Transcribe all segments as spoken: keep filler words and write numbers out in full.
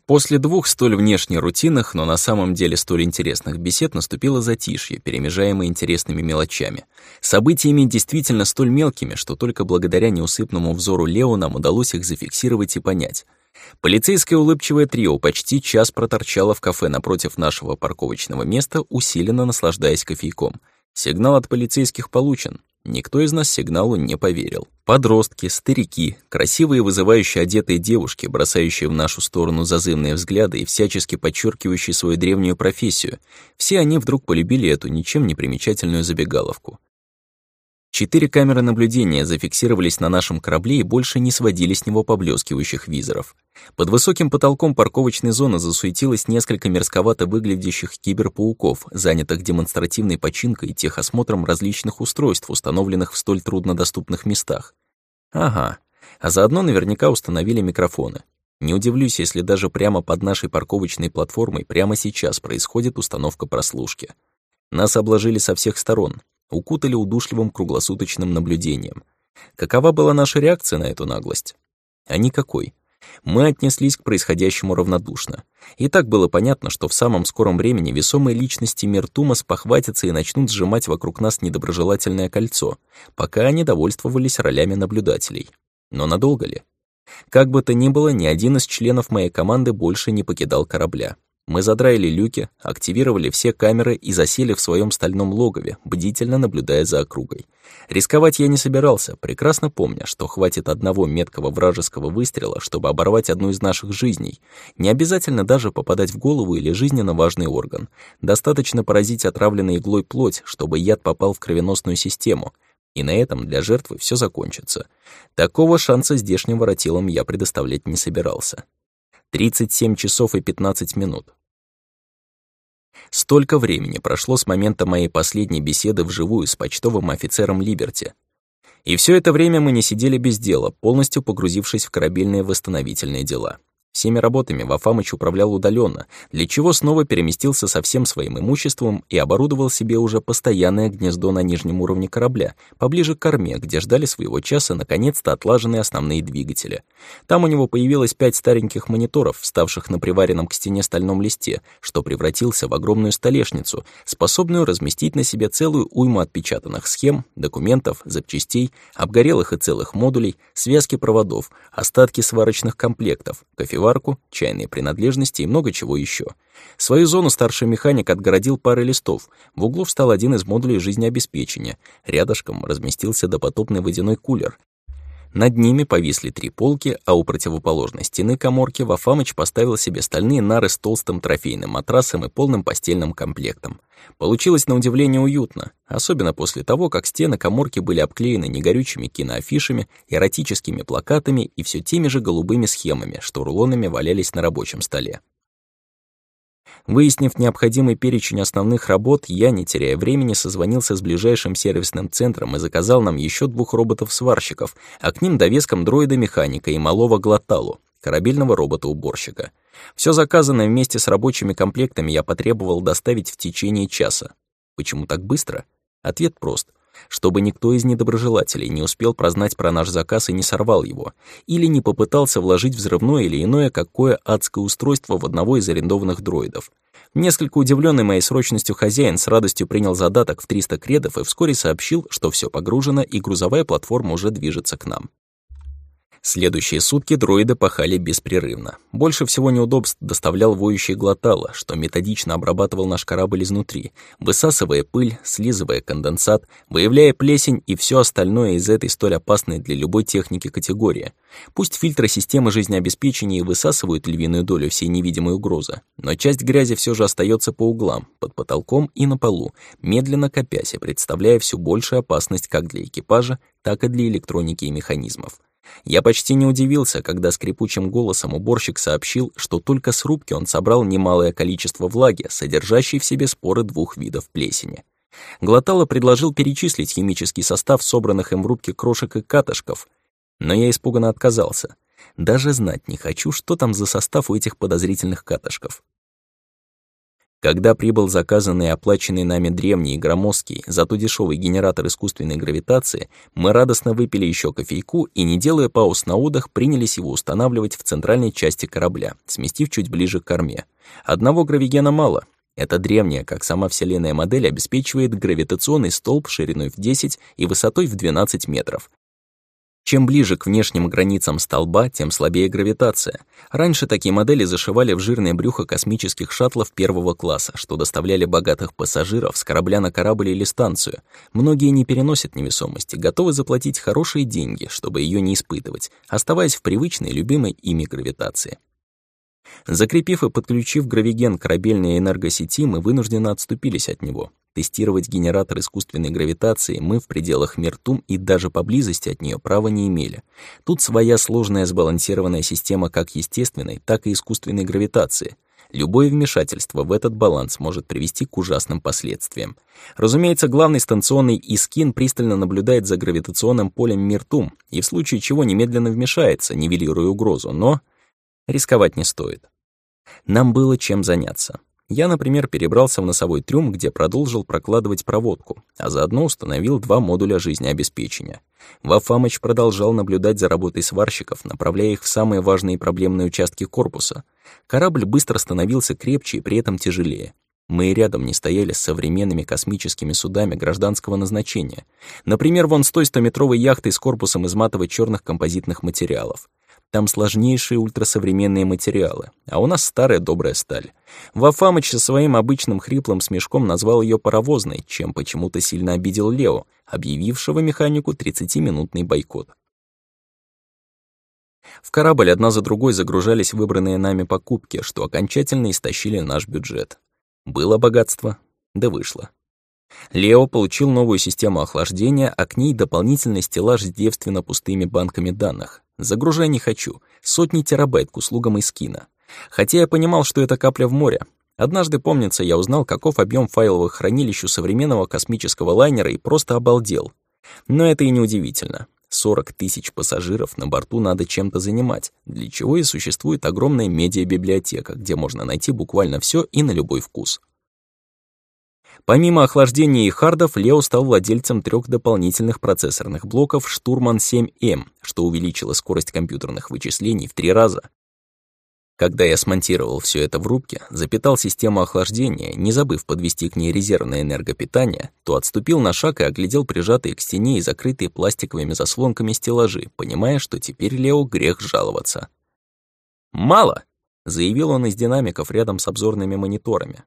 После двух столь внешне рутинных, но на самом деле столь интересных бесед наступило затишье, перемежаемое интересными мелочами. Событиями действительно столь мелкими, что только благодаря неусыпному взору Лео нам удалось их зафиксировать и понять. Полицейское улыбчивое трио почти час проторчало в кафе напротив нашего парковочного места, усиленно наслаждаясь кофейком. Сигнал от полицейских получен. Никто из нас сигналу не поверил. Подростки, старики, красивые вызывающие одетые девушки, бросающие в нашу сторону зазывные взгляды и всячески подчеркивающие свою древнюю профессию, все они вдруг полюбили эту ничем не примечательную забегаловку. Четыре камеры наблюдения зафиксировались на нашем корабле и больше не сводили с него поблескивающих визоров. Под высоким потолком парковочной зоны засуетилось несколько мерзковато выглядящих киберпауков, занятых демонстративной починкой и техосмотром различных устройств, установленных в столь труднодоступных местах. Ага, а заодно наверняка установили микрофоны. Не удивлюсь, если даже прямо под нашей парковочной платформой прямо сейчас происходит установка прослушки. Нас обложили со всех сторон, укутали удушливым круглосуточным наблюдением. Какова была наша реакция на эту наглость? А никакой. Мы отнеслись к происходящему равнодушно. И так было понятно, что в самом скором времени весомые личности Миртума спохватятся и начнут сжимать вокруг нас недоброжелательное кольцо, пока они довольствовались ролями наблюдателей. Но надолго ли? Как бы то ни было, ни один из членов моей команды больше не покидал корабля. Мы задраили люки, активировали все камеры и засели в своем стальном логове, бдительно наблюдая за округой. Рисковать я не собирался, прекрасно помня, что хватит одного меткого вражеского выстрела, чтобы оборвать одну из наших жизней. Не обязательно даже попадать в голову или жизненно важный орган. Достаточно поразить отравленной иглой плоть, чтобы яд попал в кровеносную систему. И на этом для жертвы все закончится. Такого шанса здешним воротилам я предоставлять не собирался. тридцать семь часов и пятнадцать минут. Столько времени прошло с момента моей последней беседы вживую с почтовым офицером Либерти. И все это время мы не сидели без дела, полностью погрузившись в корабельные восстановительные дела. Всеми работами Вафамыч управлял удаленно, для чего снова переместился со всем своим имуществом и оборудовал себе уже постоянное гнездо на нижнем уровне корабля, поближе к корме, где ждали своего часа наконец-то отлаженные основные двигатели. Там у него появилось пять стареньких мониторов, вставших на приваренном к стене стальном листе, что превратился в огромную столешницу, способную разместить на себе целую уйму отпечатанных схем, документов, запчастей, обгорелых и целых модулей, связки проводов, остатки сварочных комплектов, кофеварку, чайные принадлежности и много чего еще. Свою зону старший механик отгородил парой листов. В углу встал один из модулей жизнеобеспечения. Рядышком разместился допотопный водяной кулер. Над ними повисли три полки, а у противоположной стены каморки Вафамыч поставил себе стальные нары с толстым трофейным матрасом и полным постельным комплектом. Получилось на удивление уютно, особенно после того, как стены каморки были обклеены негорючими киноафишами, эротическими плакатами и все теми же голубыми схемами, что рулонами валялись на рабочем столе. Выяснив необходимый перечень основных работ, я, не теряя времени, созвонился с ближайшим сервисным центром и заказал нам еще двух роботов-сварщиков, а к ним довеском дроида-механика и малого Глоталу, корабельного робота-уборщика. Все заказанное вместе с рабочими комплектами я потребовал доставить в течение часа. Почему так быстро? Ответ прост. Чтобы никто из недоброжелателей не успел прознать про наш заказ и не сорвал его, или не попытался вложить взрывное или иное какое адское устройство в одного из арендованных дроидов. Несколько удивленный моей срочностью хозяин с радостью принял задаток в триста кредов и вскоре сообщил, что все погружено и грузовая платформа уже движется к нам. Следующие сутки дроиды пахали беспрерывно. Больше всего неудобств доставлял воющий Глотало, что методично обрабатывал наш корабль изнутри, высасывая пыль, слизывая конденсат, выявляя плесень и все остальное из этой столь опасной для любой техники категории. Пусть фильтры системы жизнеобеспечения и высасывают львиную долю всей невидимой угрозы, но часть грязи все же остается по углам, под потолком и на полу, медленно копясь и представляя все большую опасность как для экипажа, так и для электроники и механизмов. Я почти не удивился, когда скрипучим голосом уборщик сообщил, что только с рубки он собрал немалое количество влаги, содержащей в себе споры двух видов плесени. Глотало предложил перечислить химический состав собранных им в рубке крошек и катышков, но я испуганно отказался. Даже знать не хочу, что там за состав у этих подозрительных катышков. Когда прибыл заказанный и оплаченный нами древний и громоздкий, зато дешевый генератор искусственной гравитации, мы радостно выпили еще кофейку и, не делая пауз на отдых, принялись его устанавливать в центральной части корабля, сместив чуть ближе к корме. Одного гравигена мало. Эта древняя, как сама Вселенная модель, обеспечивает гравитационный столб шириной в десять и высотой в двенадцать метров. Чем ближе к внешним границам столба, тем слабее гравитация. Раньше такие модели зашивали в жирное брюхо космических шаттлов первого класса, что доставляли богатых пассажиров с корабля на корабль или станцию. Многие не переносят невесомости, готовы заплатить хорошие деньги, чтобы ее не испытывать, оставаясь в привычной, любимой ими гравитации. Закрепив и подключив гравиген к корабельной энергосети, мы вынужденно отступились от него. Тестировать генератор искусственной гравитации мы в пределах Миртум и даже поблизости от нее права не имели. Тут своя сложная сбалансированная система как естественной, так и искусственной гравитации. Любое вмешательство в этот баланс может привести к ужасным последствиям. Разумеется, главный станционный Искин пристально наблюдает за гравитационным полем Миртум и в случае чего немедленно вмешается, нивелируя угрозу, но рисковать не стоит. Нам было чем заняться. Я, например, перебрался в носовой трюм, где продолжил прокладывать проводку, а заодно установил два модуля жизнеобеспечения. Вафамыч продолжал наблюдать за работой сварщиков, направляя их в самые важные и проблемные участки корпуса. Корабль быстро становился крепче и при этом тяжелее. Мы и рядом не стояли с современными космическими судами гражданского назначения. Например, вон с той стометровой яхтой с корпусом из матово-чёрных композитных материалов. Там сложнейшие ультрасовременные материалы, а у нас старая добрая сталь. Вафамыч со своим обычным хриплым смешком назвал ее паровозной, чем почему-то сильно обидел Лео, объявившего механику тридцатиминутный бойкот. В корабль одна за другой загружались выбранные нами покупки, что окончательно истощили наш бюджет. Было богатство, да вышло. Лео получил новую систему охлаждения, а к ней дополнительный стеллаж с девственно пустыми банками данных. Загружай не хочу, сотни терабайт к услугам Искина. Хотя я понимал, что это капля в море. Однажды, помнится, я узнал, каков объем файловых хранилищ у современного космического лайнера и просто обалдел. Но это и не удивительно. сорок тысяч пассажиров на борту надо чем-то занимать, для чего и существует огромная медиабиблиотека, где можно найти буквально все и на любой вкус. Помимо охлаждения и хардов, Лео стал владельцем трех дополнительных процессорных блоков Штурман семь эм, что увеличило скорость компьютерных вычислений в три раза. Когда я смонтировал все это в рубке, запитал систему охлаждения, не забыв подвести к ней резервное энергопитание, то отступил на шаг и оглядел прижатые к стене и закрытые пластиковыми заслонками стеллажи, понимая, что теперь Лео грех жаловаться. «Мало!» — заявил он из динамиков рядом с обзорными мониторами.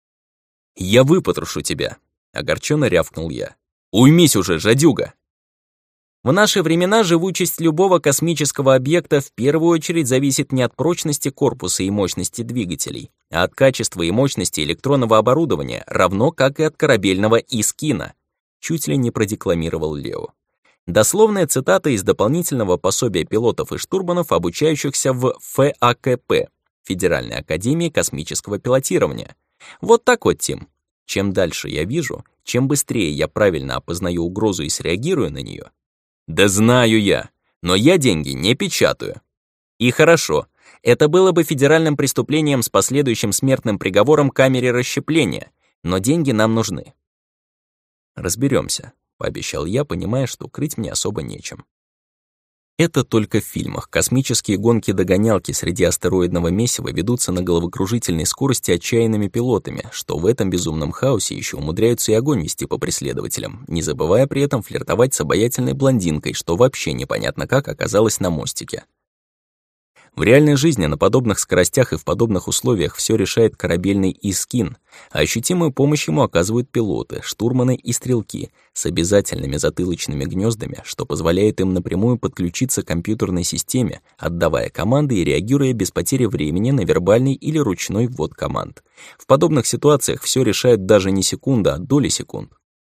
«Я выпотрошу тебя!» — огорченно рявкнул я. «Уймись уже, жадюга!» В наши времена живучесть любого космического объекта в первую очередь зависит не от прочности корпуса и мощности двигателей, а от качества и мощности электронного оборудования, равно как и от корабельного Искина, чуть ли не продекламировал Лео. Дословная цитата из дополнительного пособия пилотов и штурманов, обучающихся в эф а ка пэ, Федеральной академии космического пилотирования. Вот так вот, Тим. Чем дальше я вижу, чем быстрее я правильно опознаю угрозу и среагирую на нее. Да знаю я, но я деньги не печатаю. И хорошо, это было бы федеральным преступлением с последующим смертным приговором к камере расщепления, но деньги нам нужны. Разберемся, пообещал я, понимая, что крыть мне особо нечем. Это только в фильмах. Космические гонки-догонялки среди астероидного месива ведутся на головокружительной скорости отчаянными пилотами, что в этом безумном хаосе еще умудряются и огонь вести по преследователям, не забывая при этом флиртовать с обаятельной блондинкой, что вообще непонятно как оказалось на мостике. В реальной жизни на подобных скоростях и в подобных условиях все решает корабельный Искин, а ощутимую помощь ему оказывают пилоты, штурманы и стрелки с обязательными затылочными гнездами, что позволяет им напрямую подключиться к компьютерной системе, отдавая команды и реагируя без потери времени на вербальный или ручной ввод команд. В подобных ситуациях все решает даже не секунда, а доли секунд.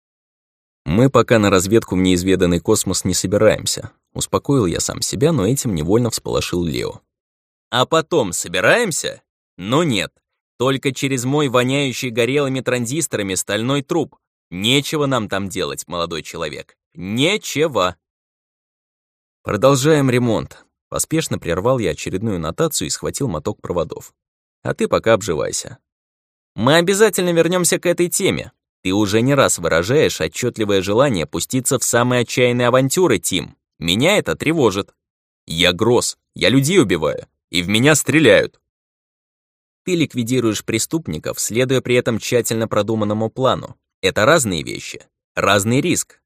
«Мы пока на разведку в неизведанный космос не собираемся», — успокоил я сам себя, но этим невольно всполошил Лео. «А потом собираемся? Ну нет, только через мой воняющий горелыми транзисторами стальной труп. Нечего нам там делать, молодой человек. Нечего!» «Продолжаем ремонт», — поспешно прервал я очередную нотацию и схватил моток проводов. «А ты пока обживайся». Мы обязательно вернемся к этой теме. Ты уже не раз выражаешь отчетливое желание пуститься в самые отчаянные авантюры, Тим. Меня это тревожит. Я Гросс, я людей убиваю, и в меня стреляют. Ты ликвидируешь преступников, следуя при этом тщательно продуманному плану. Это разные вещи, разный риск.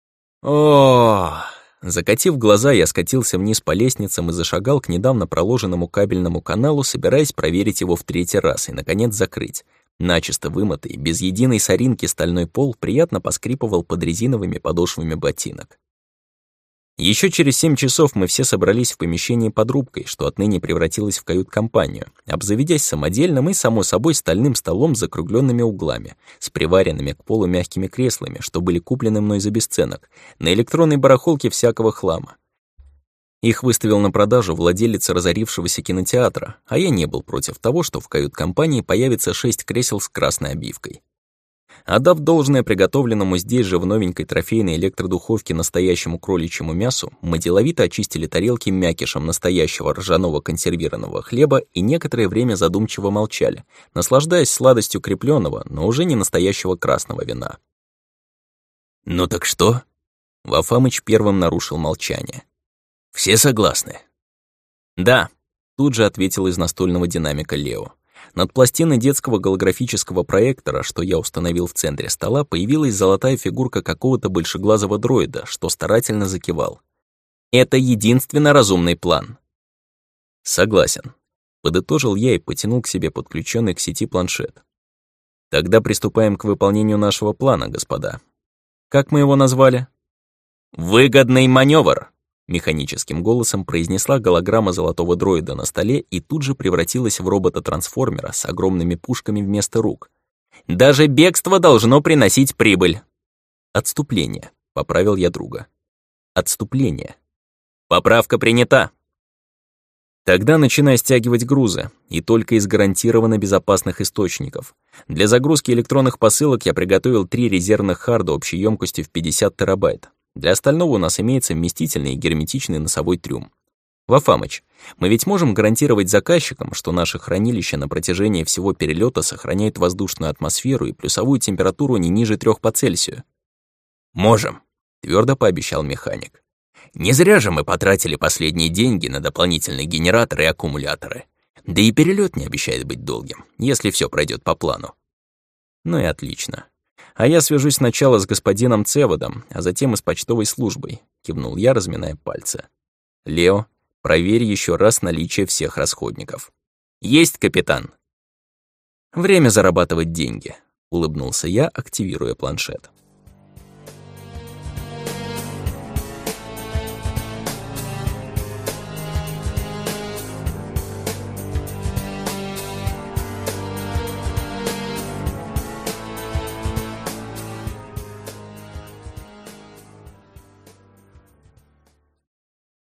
О, закатив глаза, я скатился вниз по лестницам и зашагал к недавно проложенному кабельному каналу, собираясь проверить его в третий раз и, наконец, закрыть. Начисто вымытый, без единой соринки стальной пол приятно поскрипывал под резиновыми подошвами ботинок. Еще через семь часов мы все собрались в помещении под рубкой, что отныне превратилось в кают-компанию, обзаведясь самодельным и, само собой, стальным столом с закругленными углами, с приваренными к полу мягкими креслами, что были куплены мной за бесценок, на электронной барахолке всякого хлама. Их выставил на продажу владелец разорившегося кинотеатра, а я не был против того, что в кают-компании появится шесть кресел с красной обивкой. Отдав должное приготовленному здесь же в новенькой трофейной электродуховке настоящему кроличьему мясу, мы деловито очистили тарелки мякишем настоящего ржаного консервированного хлеба и некоторое время задумчиво молчали, наслаждаясь сладостью крепленного, но уже не настоящего красного вина. «Ну так что?» Вафамыч первым нарушил молчание. «Все согласны?» «Да», — тут же ответил из настольного динамика Лео. Над пластиной детского голографического проектора, что я установил в центре стола, появилась золотая фигурка какого-то большеглазого дроида, что старательно закивал. «Это единственно разумный план». «Согласен», — подытожил я и потянул к себе подключенный к сети планшет. «Тогда приступаем к выполнению нашего плана, господа. Как мы его назвали?» «Выгодный маневр», — механическим голосом произнесла голограмма золотого дроида на столе и тут же превратилась в робота-трансформера с огромными пушками вместо рук. «Даже бегство должно приносить прибыль». «Отступление», — поправил я друга. «Отступление». «Поправка принята». «Тогда начинай стягивать грузы, и только из гарантированно безопасных источников. Для загрузки электронных посылок я приготовил три резервных харда общей емкостью в пятьдесят терабайт. Для остального у нас имеется вместительный и герметичный носовой трюм. Вафамыч, мы ведь можем гарантировать заказчикам, что наши хранилища на протяжении всего перелета сохраняют воздушную атмосферу и плюсовую температуру не ниже трёх по Цельсию?» «Можем», — твердо пообещал механик. «Не зря же мы потратили последние деньги на дополнительные генераторы и аккумуляторы. Да и перелет не обещает быть долгим, если все пройдет по плану». «Ну и отлично. А я свяжусь сначала с господином Цеводом, а затем и с почтовой службой», — кивнул я, разминая пальцы. «Лео, проверь еще раз наличие всех расходников». «Есть, капитан». «Время зарабатывать деньги», — улыбнулся я, активируя планшет.